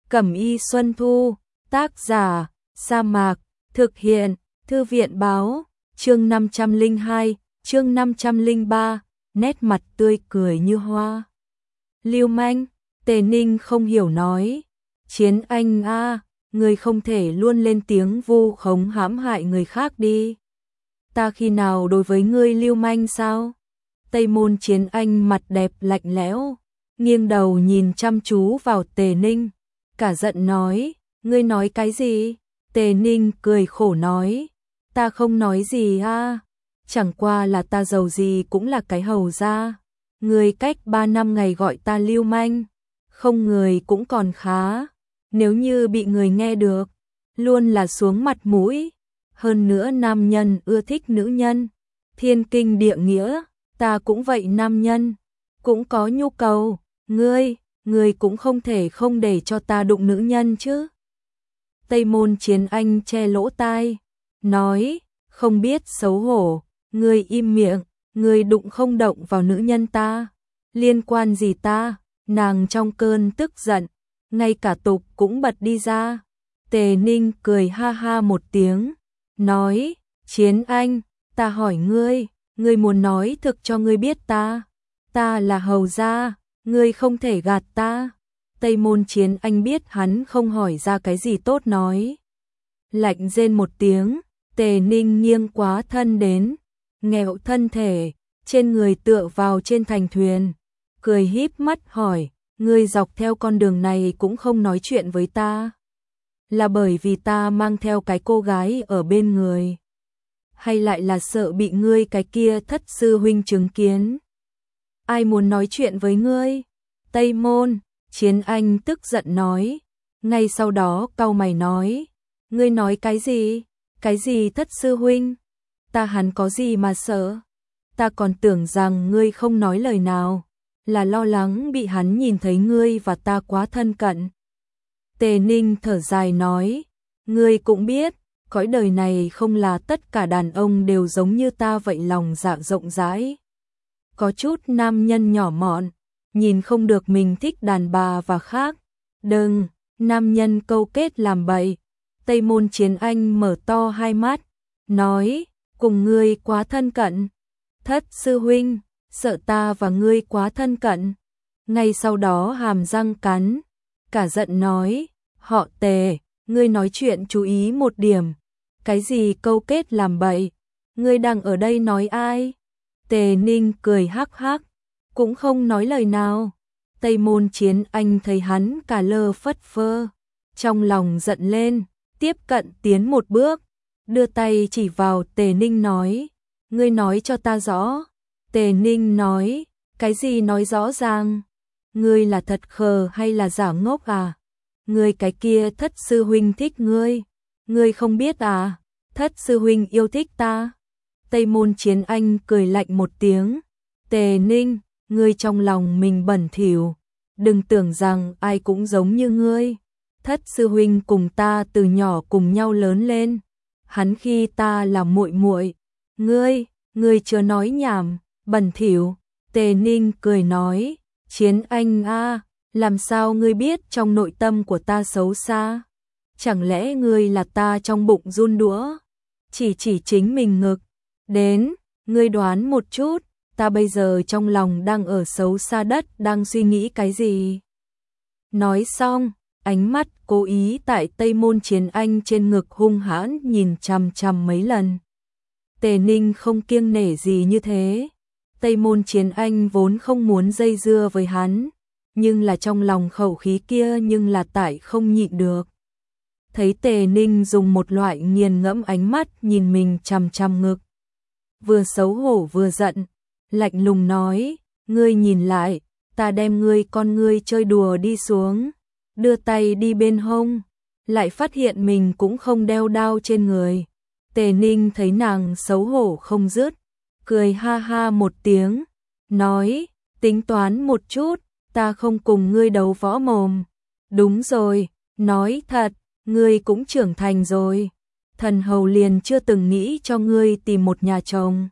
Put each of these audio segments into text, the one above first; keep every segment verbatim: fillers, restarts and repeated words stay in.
Cẩm y Xuân Thu, tác giả, Sa Mạc, thực hiện, Thư viện báo, chương năm trăm lẻ hai, chương năm trăm lẻ ba, nét mặt tươi cười như hoa. Lưu manh, Tề Ninh không hiểu nói, Chiến Anh a, người không thể luôn lên tiếng vu khống hãm hại người khác đi. Ta khi nào đối với ngươi lưu manh sao? Tây Môn Chiến Anh mặt đẹp lạnh lẽo, nghiêng đầu nhìn chăm chú vào Tề Ninh, cả giận nói, ngươi nói cái gì? Tề Ninh cười khổ nói, ta không nói gì a, chẳng qua là ta giàu gì cũng là cái hầu gia. Ngươi cách ba năm ngày gọi ta lưu manh, không người cũng còn khá, nếu như bị người nghe được, luôn là xuống mặt mũi. Hơn nữa nam nhân ưa thích nữ nhân, thiên kinh địa nghĩa, ta cũng vậy, nam nhân cũng có nhu cầu, ngươi, ngươi cũng không thể không để cho ta đụng nữ nhân chứ. Tây Môn Chiến Anh che lỗ tai, nói, không biết xấu hổ, ngươi im miệng, ngươi đụng không động vào nữ nhân ta, liên quan gì ta? Nàng trong cơn tức giận, ngay cả tục cũng bật đi ra. Tề Ninh cười ha ha một tiếng, nói, Chiến Anh, ta hỏi ngươi, ngươi muốn nói thực cho ngươi biết ta, ta là hầu gia, ngươi không thể gạt ta. Tây Môn Chiến Anh biết hắn không hỏi ra cái gì tốt nói. Lạnh rên một tiếng, Tề Ninh nghiêng quá thân đến, nghẹo thân thể, trên người tựa vào trên thành thuyền, cười híp mắt hỏi, ngươi dọc theo con đường này cũng không nói chuyện với ta, là bởi vì ta mang theo cái cô gái ở bên người, hay lại là sợ bị ngươi cái kia thất sư huynh chứng kiến? Ai muốn nói chuyện với ngươi? Tây Môn Chiến Anh tức giận nói, ngay sau đó cau mày nói, ngươi nói cái gì? Cái gì thất sư huynh? Ta hắn có gì mà sợ? Ta còn tưởng rằng ngươi không nói lời nào, là lo lắng bị hắn nhìn thấy ngươi và ta quá thân cận. Tề Ninh thở dài nói, ngươi cũng biết, cõi đời này không là tất cả đàn ông đều giống như ta vậy, lòng dạ rộng rãi. Có chút nam nhân nhỏ mọn, nhìn không được mình thích đàn bà và khác. Đừng, nam nhân câu kết làm bậy. Tây Môn Chiến Anh mở to hai mắt, nói, cùng ngươi quá thân cận. Thất sư huynh, sợ ta và ngươi quá thân cận. Ngay sau đó hàm răng cắn, cả giận nói, họ Tề, ngươi nói chuyện chú ý một điểm. Cái gì câu kết làm bậy? Ngươi đang ở đây nói ai? Tề Ninh cười hắc hắc, cũng không nói lời nào. Tây Môn Chiến Anh thấy hắn cả lơ phất phơ, trong lòng giận lên, tiếp cận tiến một bước, đưa tay chỉ vào Tề Ninh nói, ngươi nói cho ta rõ. Tề Ninh nói, cái gì nói rõ ràng? Ngươi là thật khờ hay là giả ngốc à? Ngươi cái kia thất sư huynh thích ngươi, ngươi không biết à? Thất sư huynh yêu thích ta. Tây Môn Chiến Anh cười lạnh một tiếng, Tề Ninh, ngươi trong lòng mình bẩn thỉu, đừng tưởng rằng ai cũng giống như ngươi. Thất sư huynh cùng ta từ nhỏ cùng nhau lớn lên, hắn khi ta là muội muội. Ngươi, ngươi chưa nói nhảm, bẩn thỉu. Tề Ninh cười nói, Chiến Anh a, làm sao ngươi biết trong nội tâm của ta xấu xa? Chẳng lẽ ngươi là ta trong bụng run đũa? Chỉ chỉ chính mình ngực. Đến, ngươi đoán một chút, ta bây giờ trong lòng đang ở xấu xa đất, đang suy nghĩ cái gì? Nói xong, ánh mắt cố ý tại Tây Môn Chiến Anh trên ngực hung hãn nhìn chằm chằm mấy lần. Tề Ninh không kiêng nể gì như thế. Tây Môn Chiến Anh vốn không muốn dây dưa với hắn, nhưng là trong lòng khẩu khí kia nhưng là tại không nhịn được. Thấy Tề Ninh dùng một loại nghiền ngẫm ánh mắt nhìn mình chằm chằm ngực, vừa xấu hổ vừa giận, lạnh lùng nói, ngươi nhìn lại, ta đem ngươi con ngươi chơi đùa đi xuống, đưa tay đi bên hông, lại phát hiện mình cũng không đeo đao trên người. Tề Ninh thấy nàng xấu hổ không dứt, cười ha ha một tiếng, nói, tính toán một chút, ta không cùng ngươi đấu võ mồm. Đúng rồi, nói thật, ngươi cũng trưởng thành rồi, thần hầu liền chưa từng nghĩ cho ngươi tìm một nhà chồng.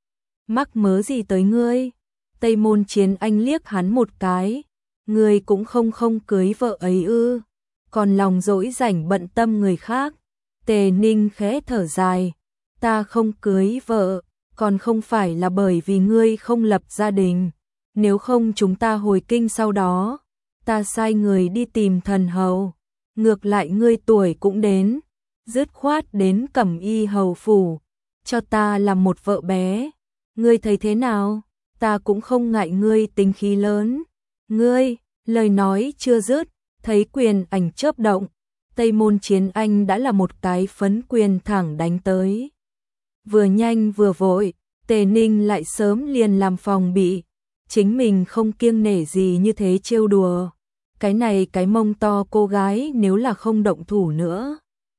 Mắc mớ gì tới ngươi? Tây Môn Chiến Anh liếc hắn một cái, ngươi cũng không không cưới vợ ấy ư? còn lòng dỗi rảnh bận tâm người khác. Tề Ninh khẽ thở dài, ta không cưới vợ, còn không phải là bởi vì ngươi không lập gia đình, nếu không chúng ta hồi kinh sau đó, ta sai người đi tìm thần hầu, ngược lại ngươi tuổi cũng đến, dứt khoát đến Cẩm Y hầu phủ, cho ta làm một vợ bé, ngươi thấy thế nào? Ta cũng không ngại ngươi tính khí lớn. Ngươi, lời nói chưa dứt, thấy quyền ảnh chớp động, Tây Môn Chiến Anh đã là một cái phấn quyền thẳng đánh tới. Vừa nhanh vừa vội, Tề Ninh lại sớm liền làm phòng bị, chính mình không kiêng nể gì như thế trêu đùa. Cái này cái mông to cô gái nếu là không động thủ nữa,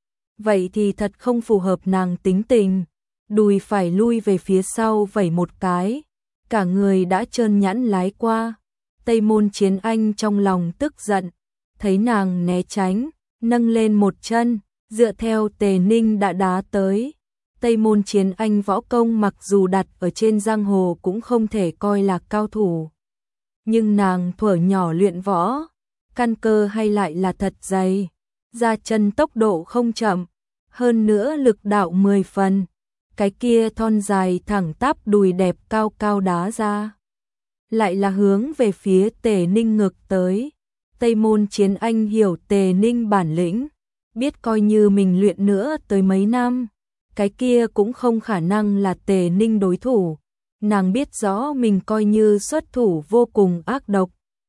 vậy thì thật không phù hợp nàng tính tình. Đùi phải lui về phía sau vẩy một cái, cả người đã trơn nhẵn lái qua. Tây Môn Chiến Anh trong lòng tức giận, thấy nàng né tránh, nâng lên một chân, dựa theo Tề Ninh đã đá tới. Tây Môn Chiến Anh võ công mặc dù đặt ở trên giang hồ cũng không thể coi là cao thủ, nhưng nàng thuở nhỏ luyện võ, căn cơ hay lại là thật dày, ra chân tốc độ không chậm, hơn nữa lực đạo mười phần. Cái kia thon dài thẳng tắp đùi đẹp cao cao đá ra, lại là hướng về phía Tề Ninh ngực tới. Tây Môn Chiến Anh hiểu Tề Ninh bản lĩnh, biết coi như mình luyện nữa tới mấy năm, cái kia cũng không khả năng là Tề Ninh đối thủ. Nàng biết rõ mình coi như xuất thủ vô cùng ác độc,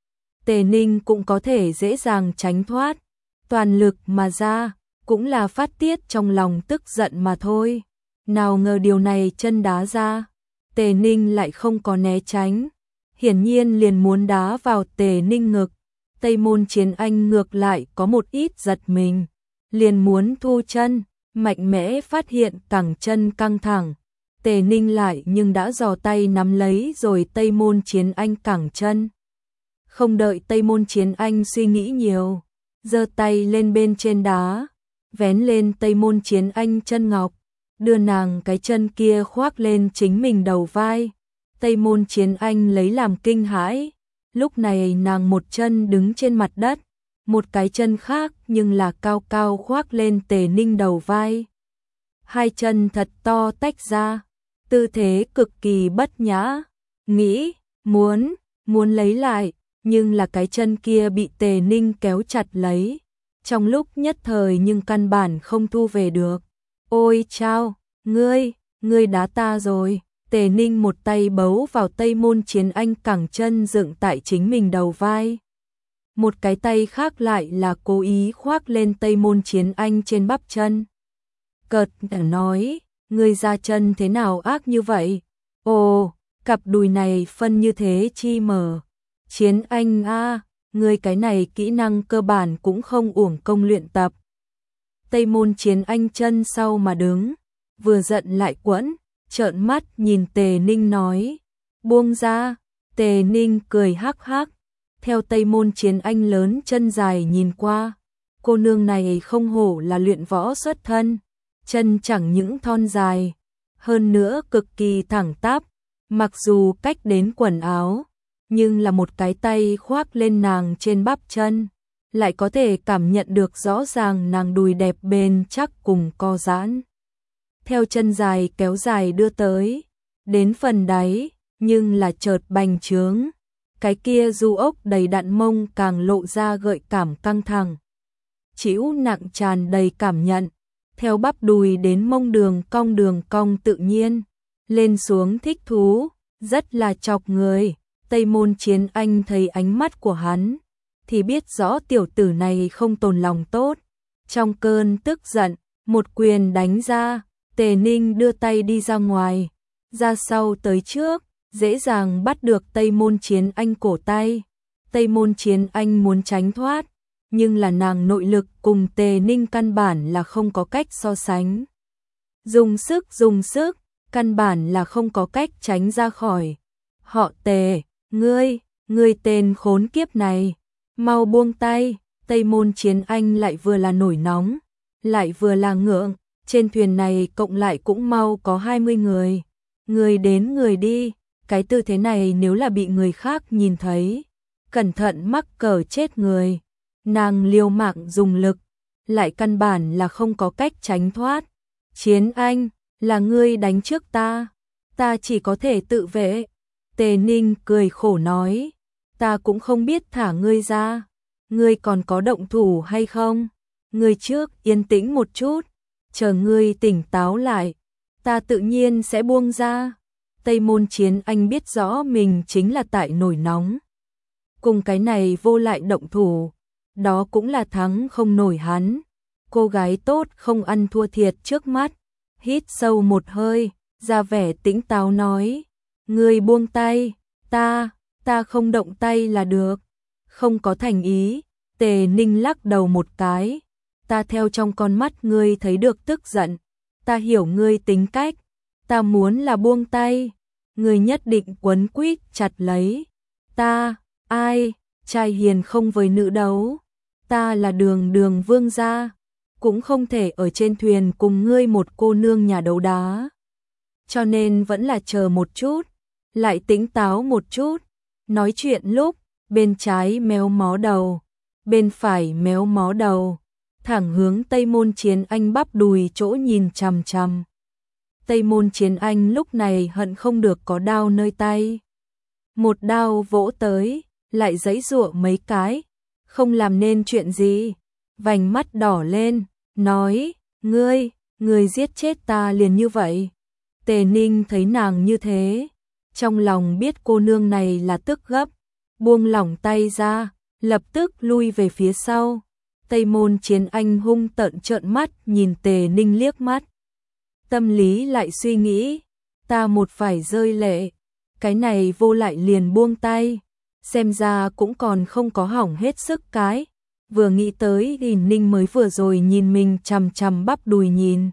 Tề Ninh cũng có thể dễ dàng tránh thoát, toàn lực mà ra, cũng là phát tiết trong lòng tức giận mà thôi. Nào ngờ điều này chân đá ra, Tề Ninh lại không có né tránh, hiển nhiên liền muốn đá vào Tề Ninh ngực. Tây Môn Chiến Anh ngược lại có một ít giật mình, liền muốn thu chân, mạnh mẽ phát hiện cẳng chân căng thẳng. Tề Ninh lại nhưng đã giò tay nắm lấy rồi Tây Môn Chiến Anh cẳng chân. Không đợi Tây Môn Chiến Anh suy nghĩ nhiều, giơ tay lên bên trên đá, vén lên Tây Môn Chiến Anh chân ngọc, đưa nàng cái chân kia khoác lên chính mình đầu vai. Tây Môn Chiến Anh lấy làm kinh hãi, lúc này nàng một chân đứng trên mặt đất, một cái chân khác nhưng là cao cao khoác lên Tề Ninh đầu vai. Hai chân thật to tách ra, tư thế cực kỳ bất nhã, nghĩ, muốn, muốn lấy lại, nhưng là cái chân kia bị Tề Ninh kéo chặt lấy, trong lúc nhất thời nhưng căn bản không thu về được. Ôi chao, ngươi, ngươi đá ta rồi. Tề Ninh một tay bấu vào Tây Môn Chiến Anh cẳng chân dựng tại chính mình đầu vai, một cái tay khác lại là cố ý khoác lên Tây Môn Chiến Anh trên bắp chân. Cợt nói, ngươi ra chân thế nào ác như vậy? Ồ, cặp đùi này phân như thế chi mở. Chiến Anh a, ngươi cái này kỹ năng cơ bản cũng không uổng công luyện tập. Tây Môn Chiến Anh chân sau mà đứng, vừa giận lại quẫn, trợn mắt nhìn Tề Ninh nói, buông ra. Tề Ninh cười hắc hắc, theo Tây Môn Chiến Anh lớn chân dài nhìn qua, cô nương này không hổ là luyện võ xuất thân, chân chẳng những thon dài, hơn nữa cực kỳ thẳng tắp, mặc dù cách đến quần áo, nhưng là một cái tay khoác lên nàng trên bắp chân, lại có thể cảm nhận được rõ ràng nàng đùi đẹp bền chắc cùng co giãn. Theo chân dài kéo dài đưa tới, đến phần đáy, nhưng là chợt bành trướng, cái kia du ốc đầy đặn mông càng lộ ra gợi cảm căng thẳng. Chịu nặng tràn đầy cảm nhận, theo bắp đùi đến mông đường cong đường cong tự nhiên, lên xuống thích thú, rất là chọc người. Tây Môn Chiến Anh thấy ánh mắt của hắn, thì biết rõ tiểu tử này không tồn lòng tốt. Trong cơn tức giận, một quyền đánh ra, Tề Ninh đưa tay đi ra ngoài, ra sau tới trước, dễ dàng bắt được Tây Môn Chiến Anh cổ tay. Tây Môn Chiến Anh muốn tránh thoát, nhưng là nàng nội lực cùng Tề Ninh căn bản là không có cách so sánh. Dùng sức dùng sức, căn bản là không có cách tránh ra khỏi. Họ Tề, ngươi, ngươi tên khốn kiếp này, mau buông tay. Tây Môn Chiến Anh lại vừa là nổi nóng, lại vừa là ngượng, trên thuyền này cộng lại cũng mau có hai mươi người. Người đến người đi, cái tư thế này nếu là bị người khác nhìn thấy, cẩn thận mắc cỡ chết người. nàng liều mạng dùng lực, lại căn bản là không có cách tránh thoát. Chiến Anh, là ngươi đánh trước ta, ta chỉ có thể tự vệ. Tề Ninh cười khổ nói, ta cũng không biết thả ngươi ra, ngươi còn có động thủ hay không? Ngươi trước yên tĩnh một chút, chờ ngươi tỉnh táo lại, ta tự nhiên sẽ buông ra. Tây Môn Chiến Anh biết rõ mình chính là tại nổi nóng. Cùng cái này vô lại động thủ, đó cũng là thắng không nổi hắn. Cô gái tốt không ăn thua thiệt trước mắt, hít sâu một hơi, ra vẻ tĩnh táo nói, ngươi buông tay, ta, ta không động tay là được. Không có thành ý. Tề Ninh lắc đầu một cái, ta theo trong con mắt ngươi thấy được tức giận, ta hiểu ngươi tính cách, ta muốn là buông tay, ngươi nhất định quấn quýt chặt lấy. Ta, ai, trai hiền không với nữ đấu, ta là Đường Đường vương gia, cũng không thể ở trên thuyền cùng ngươi một cô nương nhà đấu đá. Cho nên vẫn là chờ một chút, lại tỉnh táo một chút. Nói chuyện lúc, bên trái méo mó đầu, bên phải méo mó đầu, thẳng hướng Tây Môn Chiến Anh bắp đùi chỗ nhìn chằm chằm. Tây Môn Chiến Anh lúc này hận không được có đao nơi tay. Một đao vỗ tới, lại giãy giụa mấy cái, không làm nên chuyện gì. Vành mắt đỏ lên, nói, ngươi, ngươi giết chết ta liền như vậy. Tề Ninh thấy nàng như thế, trong lòng biết cô nương này là tức gấp, buông lỏng tay ra, lập tức lui về phía sau. Tây Môn Chiến Anh hung tợn trợn mắt nhìn Tề Ninh liếc mắt. Tâm lý lại suy nghĩ, ta một phải rơi lệ, cái này vô lại liền buông tay, xem ra cũng còn không có hỏng hết sức cái. Vừa nghĩ tới thì Ninh mới vừa rồi nhìn mình chằm chằm bắp đùi nhìn.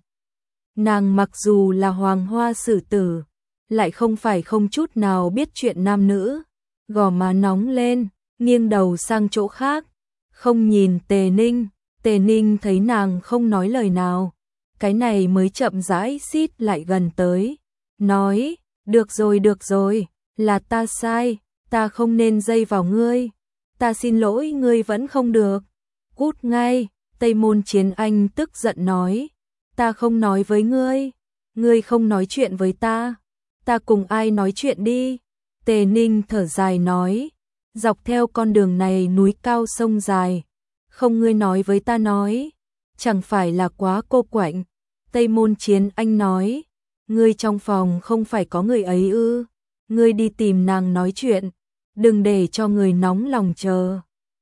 Nàng mặc dù là hoàng hoa sử tử, lại không phải không chút nào biết chuyện nam nữ, gò má nóng lên, nghiêng đầu sang chỗ khác, không nhìn Tề Ninh. Tề Ninh thấy nàng không nói lời nào, cái này mới chậm rãi xít lại gần tới, nói, được rồi được rồi, là ta sai, ta không nên dây vào ngươi, ta xin lỗi ngươi vẫn không được, cút ngay. Tây Môn Chiến Anh tức giận nói, ta không nói với ngươi, ngươi không nói chuyện với ta, ta cùng ai nói chuyện đi. Tề Ninh thở dài nói, dọc theo con đường này núi cao sông dài, không ngươi nói với ta nói, chẳng phải là quá cô quạnh. Tây Môn Chiến Anh nói, ngươi trong phòng không phải có người ấy ư, ngươi đi tìm nàng nói chuyện, đừng để cho người nóng lòng chờ.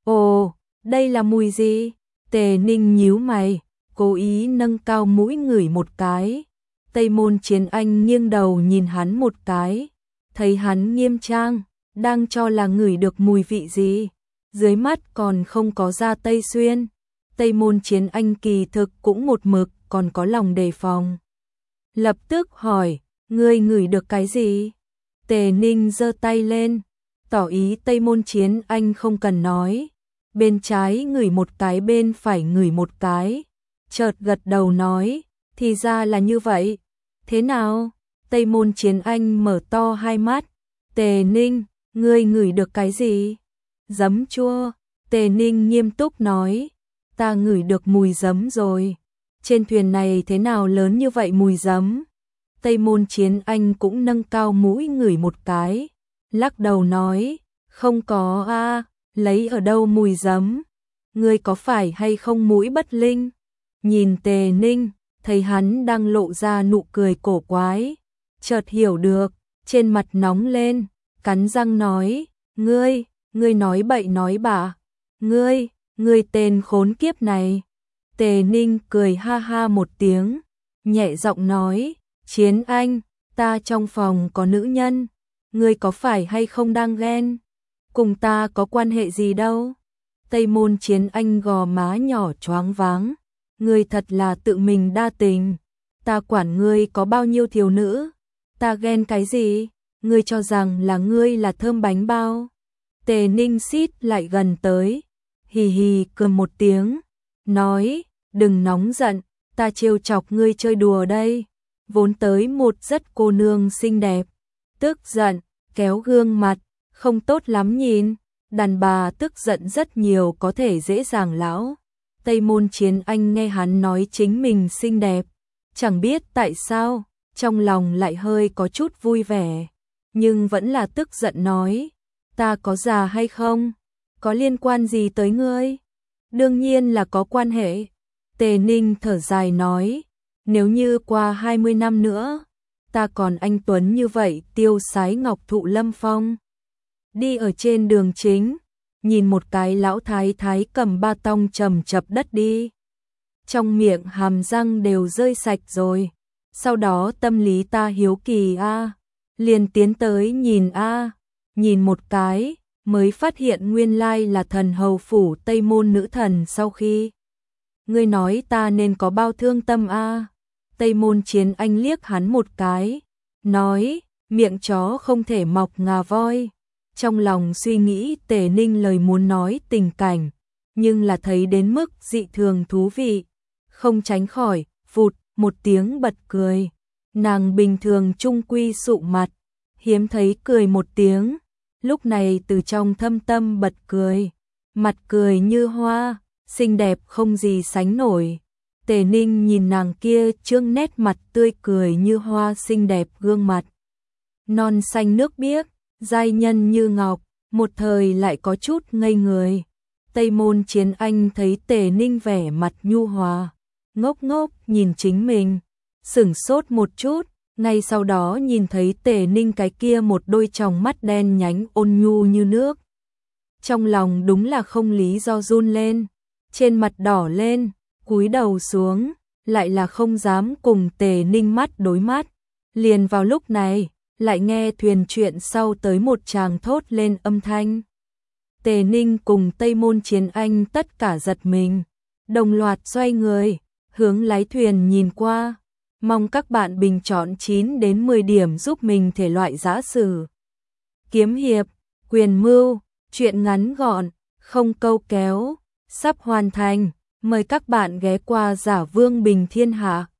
Ồ, đây là mùi gì? Tề Ninh nhíu mày, cố ý nâng cao mũi ngửi một cái. Tây Môn Chiến Anh nghiêng đầu nhìn hắn một cái, thấy hắn nghiêm trang, đang cho là ngửi được mùi vị gì, dưới mắt còn không có ra Tây Xuyên. Tây Môn Chiến Anh kỳ thực cũng một mực còn có lòng đề phòng. Lập tức hỏi, ngươi ngửi được cái gì? Tề Ninh giơ tay lên, tỏ ý Tây Môn Chiến Anh không cần nói. Bên trái ngửi một cái, bên phải ngửi một cái, chợt gật đầu nói, thì ra là như vậy. Thế nào? Tây Môn Chiến Anh mở to hai mắt. Tề Ninh, ngươi ngửi được cái gì? Giấm chua. Tề Ninh nghiêm túc nói, ta ngửi được mùi giấm rồi. Trên thuyền này thế nào lớn như vậy mùi giấm? Tây Môn Chiến Anh cũng nâng cao mũi ngửi một cái, lắc đầu nói, không có a, lấy ở đâu mùi giấm? Ngươi có phải hay không mũi bất linh? Nhìn Tề Ninh, thấy hắn đang lộ ra nụ cười cổ quái, chợt hiểu được, trên mặt nóng lên, cắn răng nói, ngươi, ngươi nói bậy nói bạ, ngươi, ngươi tên khốn kiếp này. Tề Ninh cười ha ha một tiếng, nhẹ giọng nói, Chiến Anh, ta trong phòng có nữ nhân, ngươi có phải hay không đang ghen? Cùng ta có quan hệ gì đâu? Tây Môn Chiến Anh gò má nhỏ choáng váng, ngươi thật là tự mình đa tình, ta quản ngươi có bao nhiêu thiếu nữ, ta ghen cái gì? Ngươi cho rằng là ngươi là thơm bánh bao? Tề Ninh xít lại gần tới, hì hì cười một tiếng, nói, đừng nóng giận, ta trêu chọc ngươi chơi đùa đây. Vốn tới một rất cô nương xinh đẹp, tức giận, kéo gương mặt, không tốt lắm nhìn. Đàn bà tức giận rất nhiều có thể dễ dàng lão. Tây Môn Chiến Anh nghe hắn nói chính mình xinh đẹp, chẳng biết tại sao, trong lòng lại hơi có chút vui vẻ, nhưng vẫn là tức giận nói, ta có già hay không? Có liên quan gì tới ngươi? Đương nhiên là có quan hệ. Tề Ninh thở dài nói, nếu như qua hai mươi năm nữa, ta còn anh tuấn như vậy tiêu sái ngọc thụ lâm phong. Đi ở trên đường chính, nhìn một cái lão thái thái cầm ba tong chầm chập đất đi. Trong miệng hàm răng đều rơi sạch rồi. Sau đó tâm lý ta hiếu kỳ a, liền tiến tới nhìn a, nhìn một cái, mới phát hiện nguyên lai là thần hầu phủ Tây Môn nữ thần. Sau khi ngươi nói ta nên có bao thương tâm a. Tây Môn Chiến Anh liếc hắn một cái, nói, miệng chó không thể mọc ngà voi. Trong lòng suy nghĩ Tề Ninh lời muốn nói tình cảnh, nhưng là thấy đến mức dị thường thú vị, không tránh khỏi, vụt, một tiếng bật cười. Nàng bình thường trung quy sụ mặt, hiếm thấy cười một tiếng, lúc này từ trong thâm tâm bật cười, mặt cười như hoa, xinh đẹp không gì sánh nổi. Tề Ninh nhìn nàng kia trương nét mặt tươi cười như hoa xinh đẹp gương mặt non xanh nước biếc, giai nhân như ngọc, một thời lại có chút ngây người. Tây Môn Chiến Anh thấy Tề Ninh vẻ mặt nhu hòa, ngốc ngốc nhìn chính mình, sửng sốt một chút, ngay sau đó nhìn thấy Tề Ninh cái kia một đôi tròng mắt đen nhánh ôn nhu như nước. Trong lòng đúng là không lý do run lên, trên mặt đỏ lên, cúi đầu xuống, lại là không dám cùng Tề Ninh mắt đối mắt. Liền vào lúc này, lại nghe thuyền chuyện sau tới một chàng thốt lên âm thanh. Tề Ninh cùng Tây Môn Chiến Anh tất cả giật mình, đồng loạt xoay người, hướng lái thuyền nhìn qua. Mong các bạn bình chọn chín đến mười điểm giúp mình thể loại dã sử, kiếm hiệp, quyền mưu, truyện ngắn gọn, không câu kéo, sắp hoàn thành. Mời các bạn ghé qua Giả Vương Bình Thiên Hạ.